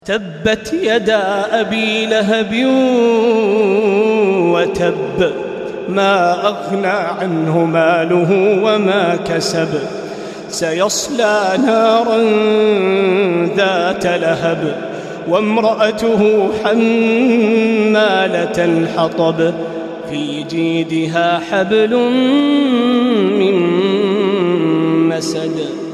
تبت يدا أبي لهب وتب ما أغنى عنه ماله وما كسب سيصلى نارا ذات لهب وامرأته حمالة الحطب في جيدها حبل من مسد.